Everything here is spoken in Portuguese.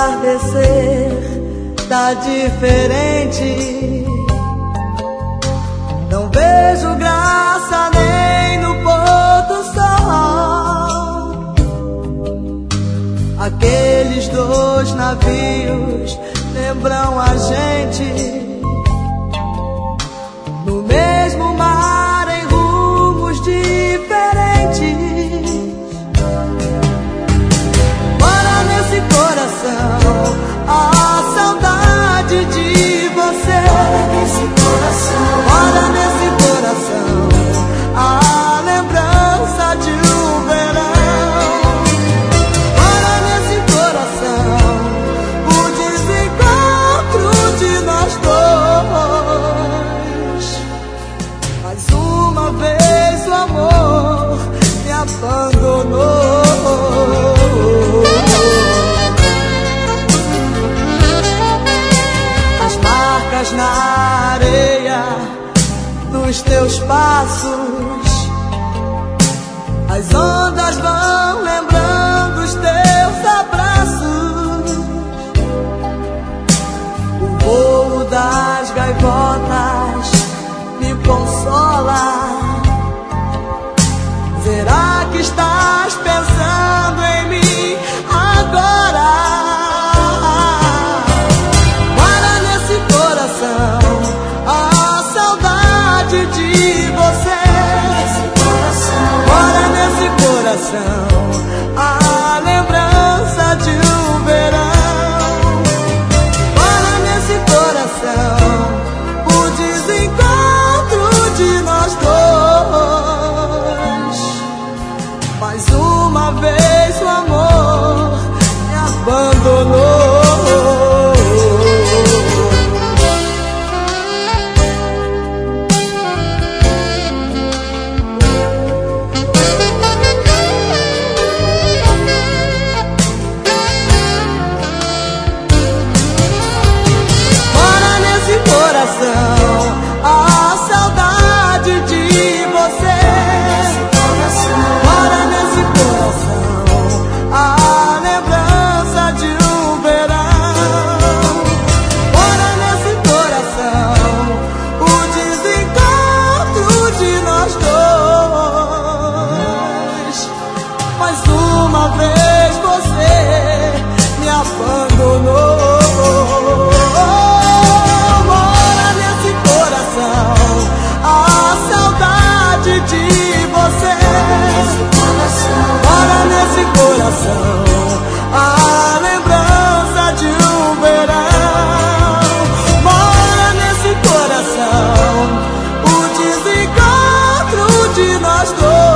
entardecer tá diferente. Não vejo graça nem no pôr do sol. Aqueles dois navios lembram a gente, no mesmo mar em rumos diferentes. Mora nesse coração a saudade de você. Mora nesse coração a lembrança de um verão. Mora nesse coração o desencontro de nós dois. Mais uma vez o amor me abandonou. Na areia dos teus passos, as ondas vão lembrando os teus abraços. O voo das gaivotas me consola. Será que estás pensando em mim agora? A saudade de você. Mora nesse coração a lembrança de um verão. Mora nesse coração o desencontro de nós dois. Mais uma vez o amor me abandonou. A saudade de você. Mora nesse coração a lembrança de um verão. Mora nesse coração o desencontro de nós dois. Mais uma vez você me abandonou. Mora nesse coração a lembrança de um verão. Mora nesse coração o desencontro de nós dois.